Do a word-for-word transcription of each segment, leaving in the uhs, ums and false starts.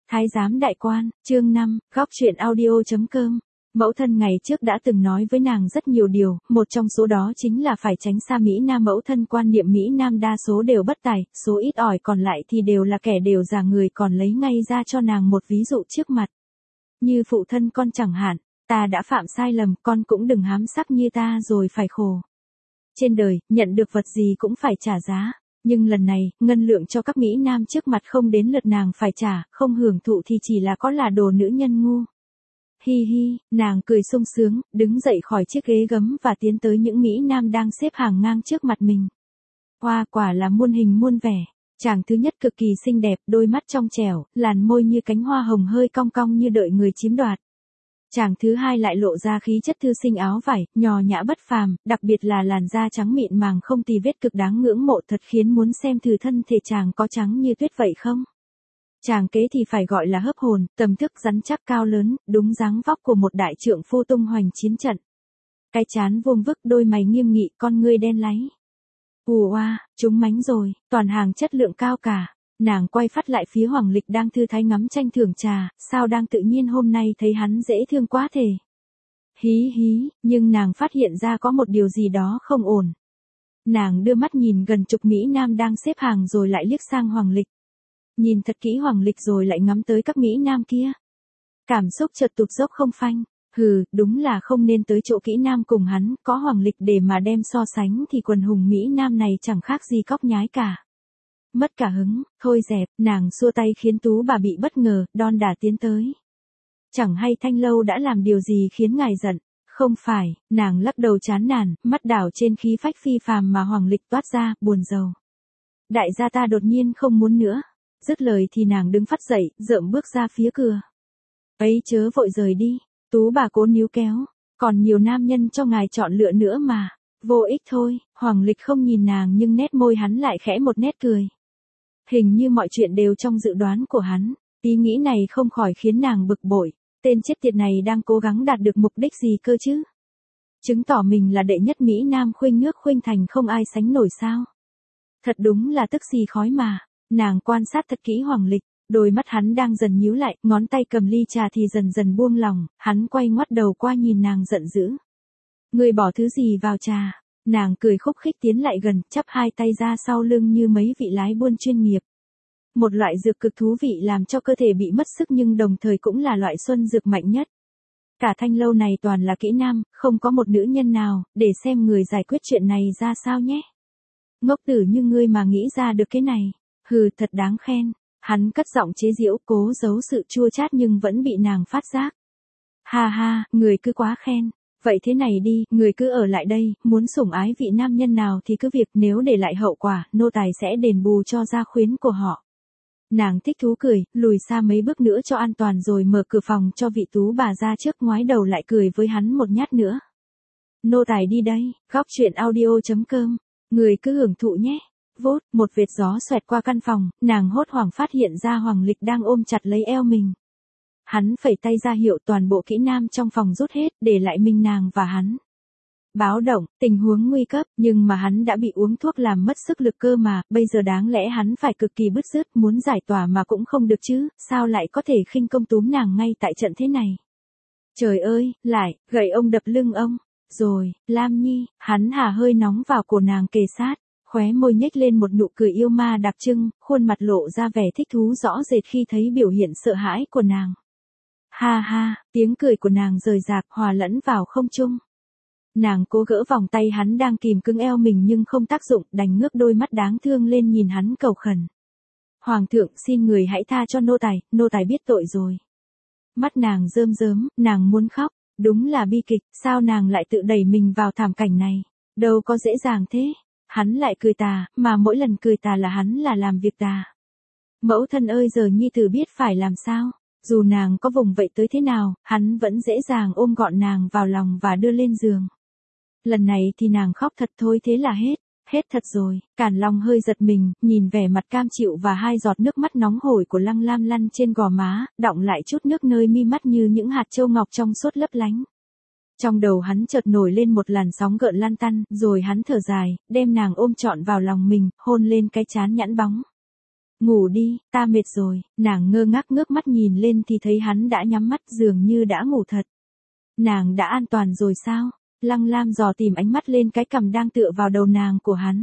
Thái giám đại quan, chương năm, góc truyện audio.com. Mẫu thân ngày trước đã từng nói với nàng rất nhiều điều, một trong số đó chính là phải tránh xa Mỹ Nam. Mẫu thân quan niệm Mỹ Nam đa số đều bất tài, số ít ỏi còn lại thì đều là kẻ đều già người, còn lấy ngay ra cho nàng một ví dụ trước mặt. Như phụ thân con chẳng hạn, ta đã phạm sai lầm, con cũng đừng hám sắc như ta rồi phải khổ. Trên đời, nhận được vật gì cũng phải trả giá. Nhưng lần này, ngân lượng cho các Mỹ Nam trước mặt không đến lượt nàng phải trả, không hưởng thụ thì chỉ là có là đồ nữ nhân ngu. Hi hi, nàng cười sung sướng, đứng dậy khỏi chiếc ghế gấm và tiến tới những Mỹ Nam đang xếp hàng ngang trước mặt mình. Hoa quả là muôn hình muôn vẻ. Chàng thứ nhất cực kỳ xinh đẹp, đôi mắt trong trẻo, làn môi như cánh hoa hồng hơi cong cong như đợi người chiếm đoạt. Chàng thứ hai lại lộ ra khí chất thư sinh áo vải, nhò nhã bất phàm, đặc biệt là làn da trắng mịn màng không tì vết cực đáng ngưỡng mộ, thật khiến muốn xem thử thân thể chàng có trắng như tuyết vậy không. Chàng kế thì phải gọi là hớp hồn, tầm thức rắn chắc cao lớn, đúng dáng vóc của một đại trượng phu tung hoành chiến trận. Cái trán vuông vức, đôi mày nghiêm nghị, con ngươi đen láy. Ù oa, chúng mánh rồi, toàn hàng chất lượng cao cả. Nàng quay phát lại phía Hoàng Lịch đang thư thái ngắm tranh thưởng trà, sao đang tự nhiên hôm nay thấy hắn dễ thương quá thể. Hí hí, nhưng nàng phát hiện ra có một điều gì đó không ổn. Nàng đưa mắt nhìn gần chục Mỹ Nam đang xếp hàng rồi lại liếc sang Hoàng Lịch. Nhìn thật kỹ Hoàng Lịch rồi lại ngắm tới các Mỹ Nam kia. Cảm xúc chợt tụt dốc không phanh. Hừ, đúng là không nên tới chỗ kỹ nam cùng hắn, có Hoàng Lịch để mà đem so sánh thì quần hùng Mỹ Nam này chẳng khác gì cóc nhái cả. Mất cả hứng, thôi dẹp, nàng xua tay khiến Tú bà bị bất ngờ, đon đả tiến tới. Chẳng hay Thanh Lâu đã làm điều gì khiến ngài giận, không phải, nàng lắc đầu chán nản, mắt đảo trên khí phách phi phàm mà Hoàng Lịch toát ra, buồn rầu. Đại gia ta đột nhiên không muốn nữa, dứt lời thì nàng đứng phắt dậy, rợm bước ra phía cửa. Ấy chớ vội rời đi, Tú bà cố níu kéo, còn nhiều nam nhân cho ngài chọn lựa nữa mà, vô ích thôi, Hoàng Lịch không nhìn nàng nhưng nét môi hắn lại khẽ một nét cười. Hình như mọi chuyện đều trong dự đoán của hắn, ý nghĩ này không khỏi khiến nàng bực bội, tên chết tiệt này đang cố gắng đạt được mục đích gì cơ chứ? Chứng tỏ mình là đệ nhất Mỹ Nam khuynh nước khuynh thành không ai sánh nổi sao? Thật đúng là tức xì khói mà, nàng quan sát thật kỹ Hoàng Lịch, đôi mắt hắn đang dần nhíu lại, ngón tay cầm ly trà thì dần dần buông lỏng, hắn quay ngoắt đầu qua nhìn nàng giận dữ. Ngươi bỏ thứ gì vào trà? Nàng cười khúc khích tiến lại gần, chắp hai tay ra sau lưng như mấy vị lái buôn chuyên nghiệp. Một loại dược cực thú vị làm cho cơ thể bị mất sức nhưng đồng thời cũng là loại xuân dược mạnh nhất. Cả Thanh Lâu này toàn là kỹ nam, không có một nữ nhân nào, để xem người giải quyết chuyện này ra sao nhé. Ngốc tử như ngươi mà nghĩ ra được cái này, hừ thật đáng khen. Hắn cất giọng chế giễu cố giấu sự chua chát nhưng vẫn bị nàng phát giác. Ha ha, người cứ quá khen. Vậy thế này đi, người cứ ở lại đây, muốn sủng ái vị nam nhân nào thì cứ việc, nếu để lại hậu quả, nô tài sẽ đền bù cho gia khuyến của họ. Nàng thích thú cười, lùi xa mấy bước nữa cho an toàn rồi mở cửa phòng cho vị Tú bà ra trước, ngoái đầu lại cười với hắn một nhát nữa. Nô tài đi đây, góc truyện audio.com, người cứ hưởng thụ nhé. Vốt, một vệt gió xoẹt qua căn phòng, nàng hốt hoảng phát hiện ra Hoàng Lịch đang ôm chặt lấy eo mình. Hắn phẩy tay ra hiệu toàn bộ kỹ nam trong phòng rút hết, để lại mình nàng và hắn. Báo động, tình huống nguy cấp, nhưng mà hắn đã bị uống thuốc làm mất sức lực cơ mà, bây giờ đáng lẽ hắn phải cực kỳ bứt rứt, muốn giải tỏa mà cũng không được chứ, sao lại có thể khinh công túm nàng ngay tại trận thế này. Trời ơi, lại, gậy ông đập lưng ông, rồi, Lam Nhi, hắn hả hơi nóng vào cổ nàng kề sát. Khóe môi nhếch lên một nụ cười yêu ma đặc trưng, khuôn mặt lộ ra vẻ thích thú rõ rệt khi thấy biểu hiện sợ hãi của nàng. Ha ha, tiếng cười của nàng rời rạc hòa lẫn vào không trung. Nàng cố gỡ vòng tay hắn đang kìm cứng eo mình nhưng không tác dụng, đành ngước đôi mắt đáng thương lên nhìn hắn cầu khẩn. Hoàng thượng xin người hãy tha cho nô tài, nô tài biết tội rồi. Mắt nàng rơm rớm, nàng muốn khóc, đúng là bi kịch, sao nàng lại tự đẩy mình vào thảm cảnh này, đâu có dễ dàng thế. Hắn lại cười tà, mà mỗi lần cười tà là hắn là làm việc tà. Mẫu thân ơi giờ nhi tử biết phải làm sao, dù nàng có vùng vậy tới thế nào, hắn vẫn dễ dàng ôm gọn nàng vào lòng và đưa lên giường. Lần này thì nàng khóc thật thôi thế là hết, hết thật rồi, Càn Long hơi giật mình, nhìn vẻ mặt cam chịu và hai giọt nước mắt nóng hổi của Lăng Lam lăn trên gò má, đọng lại chút nước nơi mi mắt như những hạt châu ngọc trong suốt lấp lánh. Trong đầu hắn chợt nổi lên một làn sóng gợn lan tăn, rồi hắn thở dài, đem nàng ôm trọn vào lòng mình, hôn lên cái trán nhẵn bóng. Ngủ đi, ta mệt rồi, nàng ngơ ngác ngước mắt nhìn lên thì thấy hắn đã nhắm mắt dường như đã ngủ thật. Nàng đã an toàn rồi sao? Lăng Lam dò tìm ánh mắt lên cái cằm đang tựa vào đầu nàng của hắn.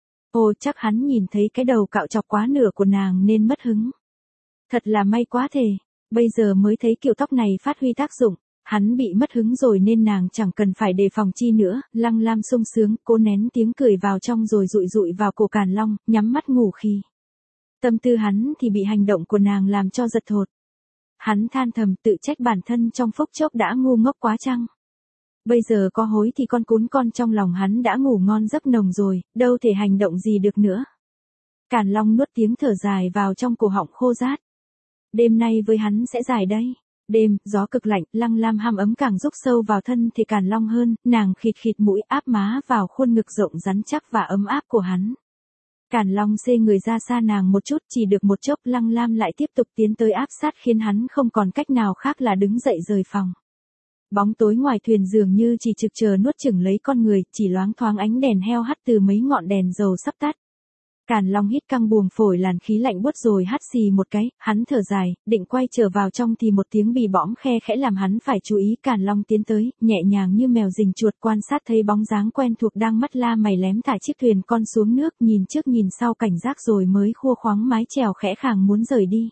Ồ, chắc hắn nhìn thấy cái đầu cạo chọc quá nửa của nàng nên mất hứng. Thật là may quá thề, bây giờ mới thấy kiểu tóc này phát huy tác dụng. Hắn bị mất hứng rồi nên nàng chẳng cần phải đề phòng chi nữa. Lăng Lam sung sướng, cố nén tiếng cười vào trong rồi dụi dụi vào cổ Càn Long, nhắm mắt ngủ khi. Tâm tư hắn thì bị hành động của nàng làm cho giật thột. Hắn than thầm tự trách bản thân trong phút chốc đã ngu ngốc quá chăng. Bây giờ có hối thì con cún con trong lòng hắn đã ngủ ngon giấc nồng rồi, đâu thể hành động gì được nữa. Càn Long nuốt tiếng thở dài vào trong cổ họng khô rát. Đêm nay với hắn sẽ dài đây. Đêm, gió cực lạnh, Lăng Lam ham ấm càng rúc sâu vào thân thể Càn Long hơn, nàng khịt khịt mũi áp má vào khuôn ngực rộng rắn chắc và ấm áp của hắn. Càn Long xê người ra xa nàng một chút, chỉ được một chốc Lăng Lam lại tiếp tục tiến tới áp sát khiến hắn không còn cách nào khác là đứng dậy rời phòng. Bóng tối ngoài thuyền dường như chỉ trực chờ nuốt chửng lấy con người, chỉ loáng thoáng ánh đèn heo hắt từ mấy ngọn đèn dầu sắp tắt. Càn Long hít căng buồng phổi làn khí lạnh buốt rồi hắt xì một cái, hắn thở dài, định quay trở vào trong thì một tiếng bì bõm khe khẽ làm hắn phải chú ý. Càn Long tiến tới, nhẹ nhàng như mèo rình chuột quan sát thấy bóng dáng quen thuộc đang mắt la mày lém thả chiếc thuyền con xuống nước, nhìn trước nhìn sau cảnh giác rồi mới khua khoáng mái chèo khẽ khàng muốn rời đi.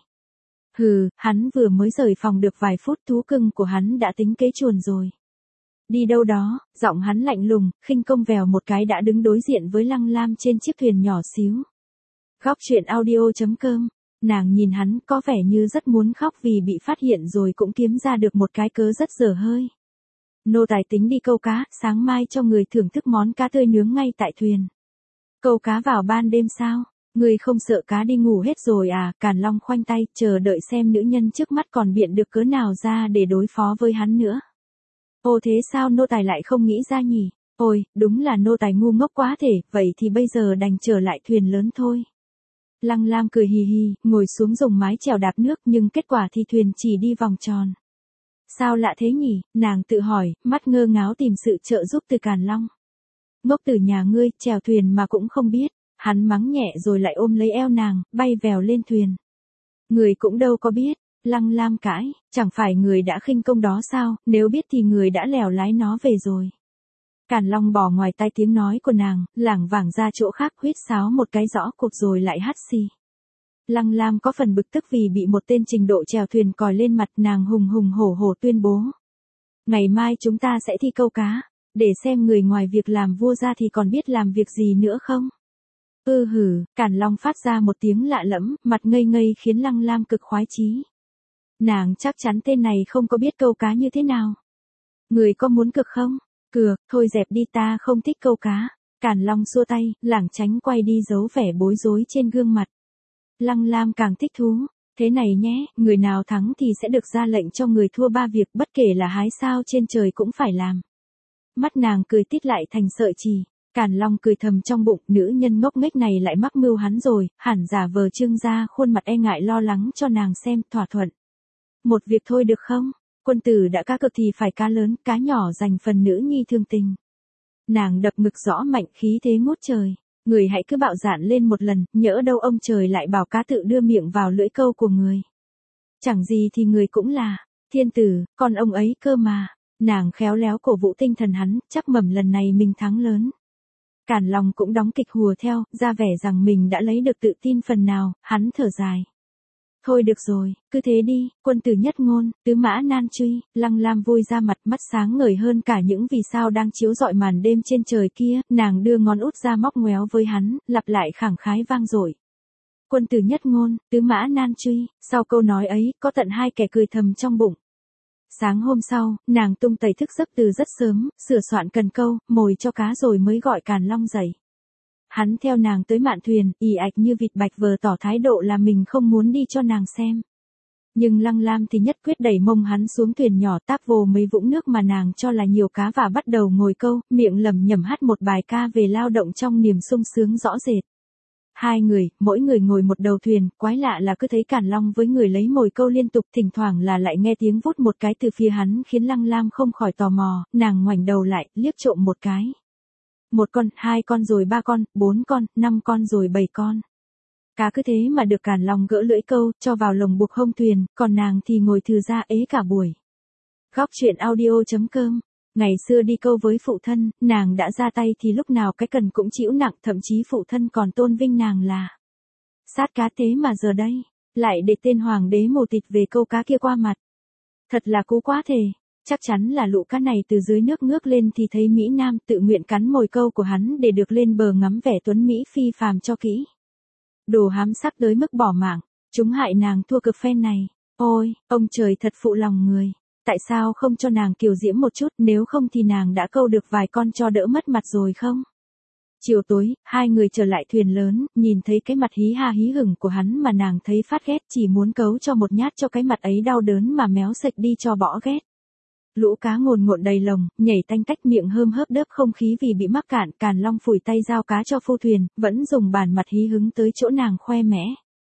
Hừ, hắn vừa mới rời phòng được vài phút thú cưng của hắn đã tính kế chuồn rồi. Đi đâu đó, giọng hắn lạnh lùng, khinh công vèo một cái đã đứng đối diện với Lăng Lam trên chiếc thuyền nhỏ xíu. Góc truyện audio chấm com, nàng nhìn hắn có vẻ như rất muốn khóc vì bị phát hiện rồi cũng kiếm ra được một cái cớ rất dở hơi. Nô tài tính đi câu cá, sáng mai cho người thưởng thức món cá tươi nướng ngay tại thuyền. Câu cá vào ban đêm sao? Người không sợ cá đi ngủ hết rồi à? Càn Long khoanh tay, chờ đợi xem nữ nhân trước mắt còn biện được cớ nào ra để đối phó với hắn nữa. Ồ thế sao nô tài lại không nghĩ ra nhỉ? Ôi, đúng là nô tài ngu ngốc quá thể, vậy thì bây giờ đành trở lại thuyền lớn thôi. Lăng Lam cười hì hì, ngồi xuống dùng mái chèo đạp nước nhưng kết quả thì thuyền chỉ đi vòng tròn. Sao lạ thế nhỉ? Nàng tự hỏi, mắt ngơ ngáo tìm sự trợ giúp từ Càn Long. Ngốc từ nhà ngươi, chèo thuyền mà cũng không biết. Hắn mắng nhẹ rồi lại ôm lấy eo nàng, bay vèo lên thuyền. Người cũng đâu có biết. Lăng Lam cãi, chẳng phải người đã khinh công đó sao, nếu biết thì người đã lèo lái nó về rồi. Càn Long bỏ ngoài tai tiếng nói của nàng, lảng vảng ra chỗ khác huýt sáo một cái rõ cục rồi lại hắt xì. Lăng Lam có phần bực tức vì bị một tên trình độ chèo thuyền còi lên mặt, nàng hùng hùng hổ hổ tuyên bố. Ngày mai chúng ta sẽ thi câu cá, để xem người ngoài việc làm vua ra thì còn biết làm việc gì nữa không. Ư hử, Càn Long phát ra một tiếng lạ lẫm, mặt ngây ngây khiến Lăng Lam cực khoái chí. Nàng chắc chắn tên này không có biết câu cá như thế nào. Người có muốn cực không? Cược, thôi dẹp đi, ta không thích câu cá. Càn Long xua tay, lảng tránh quay đi giấu vẻ bối rối trên gương mặt. Lăng Lam càng thích thú. Thế này nhé, người nào thắng thì sẽ được ra lệnh cho người thua ba việc, bất kể là hái sao trên trời cũng phải làm. Mắt nàng cười tít lại thành sợi chì. Càn Long cười thầm trong bụng, nữ nhân ngốc nghếch này lại mắc mưu hắn rồi, hẳn giả vờ trương ra khuôn mặt e ngại lo lắng cho nàng xem, thỏa thuận. Một việc thôi được không? Quân tử đã cá cược thì phải cá lớn, cá nhỏ dành phần nữ nhi thương tình. Nàng đập ngực rõ mạnh, khí thế ngút trời. Người hãy cứ bạo dạn lên một lần, nhỡ đâu ông trời lại bảo cá tự đưa miệng vào lưỡi câu của người. Chẳng gì thì người cũng là thiên tử, còn ông ấy cơ mà. Nàng khéo léo cổ vũ tinh thần hắn, chắc mẩm lần này mình thắng lớn. Càn Long cũng đóng kịch hùa theo, ra vẻ rằng mình đã lấy được tự tin phần nào, hắn thở dài. Thôi được rồi, cứ thế đi, quân tử nhất ngôn, tứ mã nan truy. Lăng Lam vui ra mặt, mắt sáng ngời hơn cả những vì sao đang chiếu rọi màn đêm trên trời kia, nàng đưa ngón út ra móc ngoéo với hắn, lặp lại khẳng khái vang dội. Quân tử nhất ngôn, tứ mã nan truy, sau câu nói ấy, có tận hai kẻ cười thầm trong bụng. Sáng hôm sau, nàng tung tẩy thức giấc từ rất sớm, sửa soạn cần câu, mồi cho cá rồi mới gọi Càn Long dậy. Hắn theo nàng tới mạn thuyền, ì ạch như vịt bạch vờ tỏ thái độ là mình không muốn đi cho nàng xem. Nhưng Lăng Lam thì nhất quyết đẩy mông hắn xuống thuyền nhỏ, táp vô mấy vũng nước mà nàng cho là nhiều cá và bắt đầu ngồi câu, miệng lẩm nhẩm hát một bài ca về lao động trong niềm sung sướng rõ rệt. Hai người, mỗi người ngồi một đầu thuyền, quái lạ là cứ thấy Càn Long với người lấy mồi câu liên tục, thỉnh thoảng là lại nghe tiếng vút một cái từ phía hắn khiến Lăng Lam không khỏi tò mò, nàng ngoảnh đầu lại, liếc trộm một cái. Một con, hai con rồi ba con, bốn con, năm con rồi bảy con. Cá cứ thế mà được Càn Long gỡ lưỡi câu, cho vào lồng buộc hông thuyền, còn nàng thì ngồi thừ ra ế cả buổi. Góc truyện audio.com. Ngày xưa đi câu với phụ thân, nàng đã ra tay thì lúc nào cái cần cũng chịu nặng, thậm chí phụ thân còn tôn vinh nàng là sát cá, thế mà giờ đây, lại để tên hoàng đế mù tịt về câu cá kia qua mặt. Thật là cú quá thề, chắc chắn là lũ cá này từ dưới nước ngước lên thì thấy Mỹ Nam tự nguyện cắn mồi câu của hắn để được lên bờ ngắm vẻ tuấn Mỹ phi phàm cho kỹ. Đồ hám sắc tới mức bỏ mạng, chúng hại nàng thua cực phen này. Ôi, ông trời thật phụ lòng người. Tại sao không cho nàng kiều diễm một chút, nếu không thì nàng đã câu được vài con cho đỡ mất mặt rồi không? Chiều tối, hai người trở lại thuyền lớn, nhìn thấy cái mặt hí ha hí hửng của hắn mà nàng thấy phát ghét, chỉ muốn cấu cho một nhát cho cái mặt ấy đau đớn mà méo sạch đi cho bỏ ghét. Lũ cá ngồn ngộn đầy lồng, nhảy tanh tách miệng hơm hớp đớp không khí vì bị mắc cạn. Càn Long phủi tay giao cá cho phu thuyền, vẫn dùng bàn mặt hí hứng tới chỗ nàng khoe mẽ.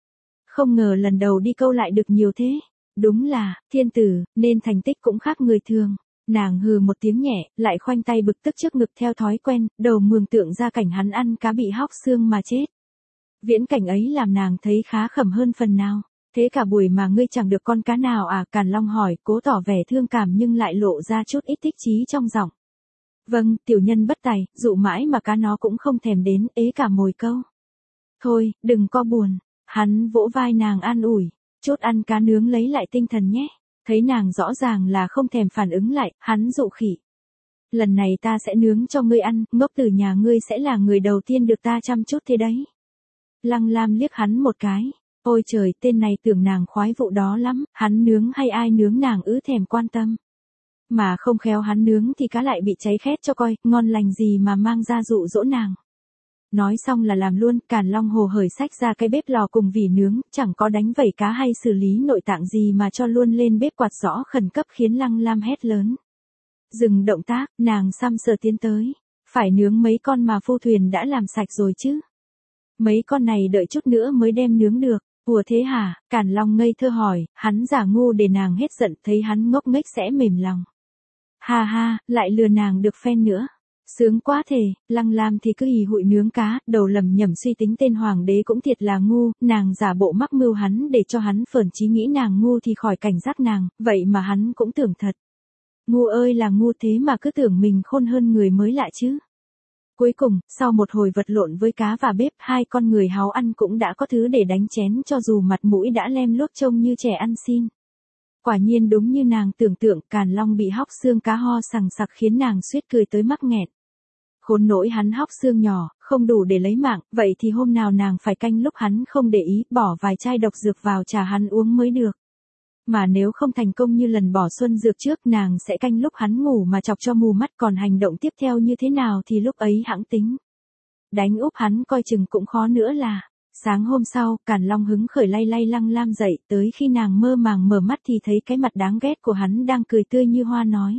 Không ngờ lần đầu đi câu lại được nhiều thế. Đúng là, thiên tử, nên thành tích cũng khác người thường. Nàng hừ một tiếng nhẹ, lại khoanh tay bực tức trước ngực theo thói quen, đầu mường tượng ra cảnh hắn ăn cá bị hóc xương mà chết. Viễn cảnh ấy làm nàng thấy khá khẩm hơn phần nào. Thế cả buổi mà ngươi chẳng được con cá nào à? Càn Long hỏi, cố tỏ vẻ thương cảm nhưng lại lộ ra chút ít thích chí trong giọng. Vâng, tiểu nhân bất tài, dụ mãi mà cá nó cũng không thèm đến, ế cả mồi câu. Thôi, đừng có buồn. Hắn vỗ vai nàng an ủi, chốt ăn cá nướng lấy lại tinh thần nhé. Thấy nàng rõ ràng là không thèm phản ứng lại, hắn dụ khỉ. Lần này ta sẽ nướng cho ngươi ăn, ngốc từ nhà ngươi sẽ là người đầu tiên được ta chăm chút thế đấy. Lăng Lam liếc hắn một cái. Ôi trời, tên này tưởng nàng khoái vụ đó lắm, hắn nướng hay ai nướng nàng ứ thèm quan tâm. Mà không khéo hắn nướng thì cá lại bị cháy khét cho coi, ngon lành gì mà mang ra dụ dỗ nàng. Nói xong là làm luôn. Càn Long hồ hởi xách ra cái bếp lò cùng vỉ nướng, chẳng có đánh vẩy cá hay xử lý nội tạng gì mà cho luôn lên bếp quạt gió khẩn cấp khiến Lăng Lam hét lớn. Dừng động tác, nàng xăm sờ tiến tới. Phải nướng mấy con mà phu thuyền đã làm sạch rồi chứ. Mấy con này đợi chút nữa mới đem nướng được. Ủa thế hả? Càn Long ngây thơ hỏi, hắn giả ngu để nàng hết giận, thấy hắn ngốc nghếch sẽ mềm lòng. Ha ha, lại lừa nàng được phen nữa. Sướng quá thề. Lăng Lam thì cứ hì hụi nướng cá, đầu lầm nhầm suy tính tên hoàng đế cũng thiệt là ngu, nàng giả bộ mắc mưu hắn để cho hắn phởn chí nghĩ nàng ngu thì khỏi cảnh giác nàng, vậy mà hắn cũng tưởng thật. Ngu ơi là ngu, thế mà cứ tưởng mình khôn hơn người mới lạ chứ. Cuối cùng, sau một hồi vật lộn với cá và bếp, hai con người háo ăn cũng đã có thứ để đánh chén cho dù mặt mũi đã lem luốc trông như trẻ ăn xin. Quả nhiên đúng như nàng tưởng tượng, Càn Long bị hóc xương cá ho sằng sặc khiến nàng suýt cười tới mắc nghẹn. Khốn nỗi hắn hóc xương nhỏ, không đủ để lấy mạng, vậy thì hôm nào nàng phải canh lúc hắn không để ý, bỏ vài chai độc dược vào trà hắn uống mới được. Mà nếu không thành công như lần bỏ xuân dược trước, nàng sẽ canh lúc hắn ngủ mà chọc cho mù mắt, còn hành động tiếp theo như thế nào thì lúc ấy hãng tính. Đánh úp hắn coi chừng cũng khó nữa là. Sáng hôm sau, Càn Long hứng khởi lay lay Lăng Lam dậy, tới khi nàng mơ màng mở mắt thì thấy cái mặt đáng ghét của hắn đang cười tươi như hoa nói.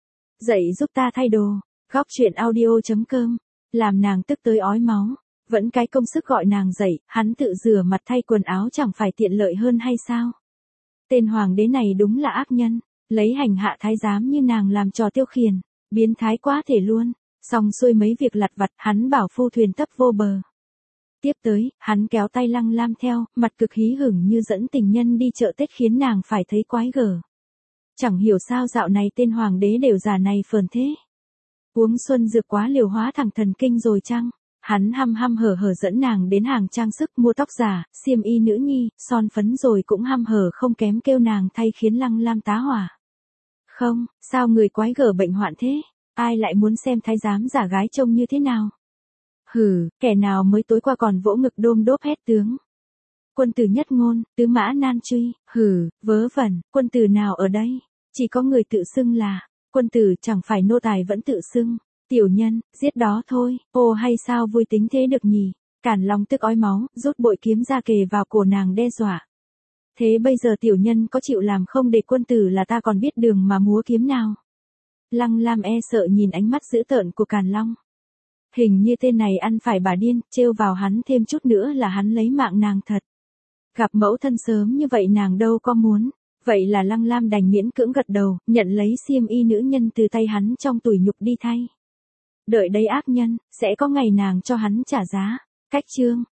Dậy giúp ta thay đồ. Góc truyện audio.com. Làm nàng tức tới ói máu. Vẫn cái công sức gọi nàng dậy, hắn tự rửa mặt thay quần áo chẳng phải tiện lợi hơn hay sao? Tên hoàng đế này đúng là ác nhân, lấy hành hạ thái giám như nàng làm trò tiêu khiển, biến thái quá thể luôn. Xong xuôi mấy việc lặt vặt, hắn bảo phu thuyền tấp vô bờ. Tiếp tới, hắn kéo tay Lăng Lam theo, mặt cực hí hửng như dẫn tình nhân đi chợ Tết khiến nàng phải thấy quái gở. Chẳng hiểu sao dạo này tên hoàng đế đều già này phờn thế. Uống xuân dược quá liều hóa thẳng thần kinh rồi chăng? Hắn hăm hăm hở hở dẫn nàng đến hàng trang sức mua tóc giả, xiêm y nữ nhi, son phấn rồi cũng hăm hở không kém kêu nàng thay khiến Lăng Lam tá hỏa. Không, sao người quái gở bệnh hoạn thế? Ai lại muốn xem thái giám giả gái trông như thế nào? Hừ, kẻ nào mới tối qua còn vỗ ngực đôm đốp hét tướng. Quân tử nhất ngôn, tứ mã nan truy, hừ, vớ vẩn, quân tử nào ở đây? Chỉ có người tự xưng là quân tử, chẳng phải nô tài vẫn tự xưng. Tiểu nhân, giết đó thôi. Ồ hay sao vui tính thế được nhỉ? Càn Long tức ói máu, rút bội kiếm ra kề vào cổ nàng đe dọa. Thế bây giờ tiểu nhân có chịu làm không để quân tử là ta còn biết đường mà múa kiếm nào? Lăng Lam e sợ nhìn ánh mắt dữ tợn của Càn Long. Hình như tên này ăn phải bà điên, trêu vào hắn thêm chút nữa là hắn lấy mạng nàng thật. Gặp mẫu thân sớm như vậy nàng đâu có muốn. Vậy là Lăng Lam đành miễn cưỡng gật đầu, nhận lấy xiêm y nữ nhân từ tay hắn trong tủi nhục đi thay. Đợi đây ác nhân, sẽ có ngày nàng cho hắn trả giá. Cách chương.